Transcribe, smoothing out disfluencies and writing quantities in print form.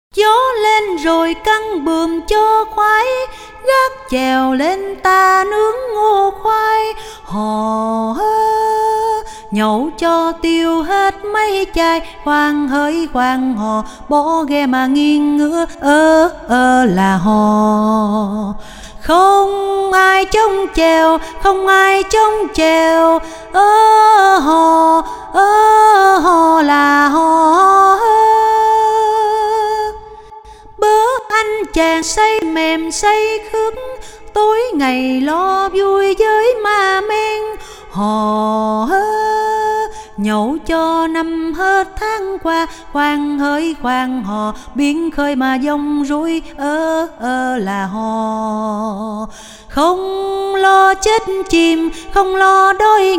Gió lên rồi căng buồm cho khoái, gác chèo lên ta nướng ngô khoai. Hò hơ nhậu cho tiêu hết mấy chai, khoan hỡi khoan hò bỏ ghe mà nghiêng ngửa là hò. Không ai trông chèo, không ai trông chèo, hò là hò. Bớ anh chàng say mềm say khướt, tối ngày lo vui với ma men. Hò hơ nhậu cho năm hết tháng qua, khoan hỡi khoan hò biển khơi mà dông rủi là hò. Không lo chết chìm, không lo đói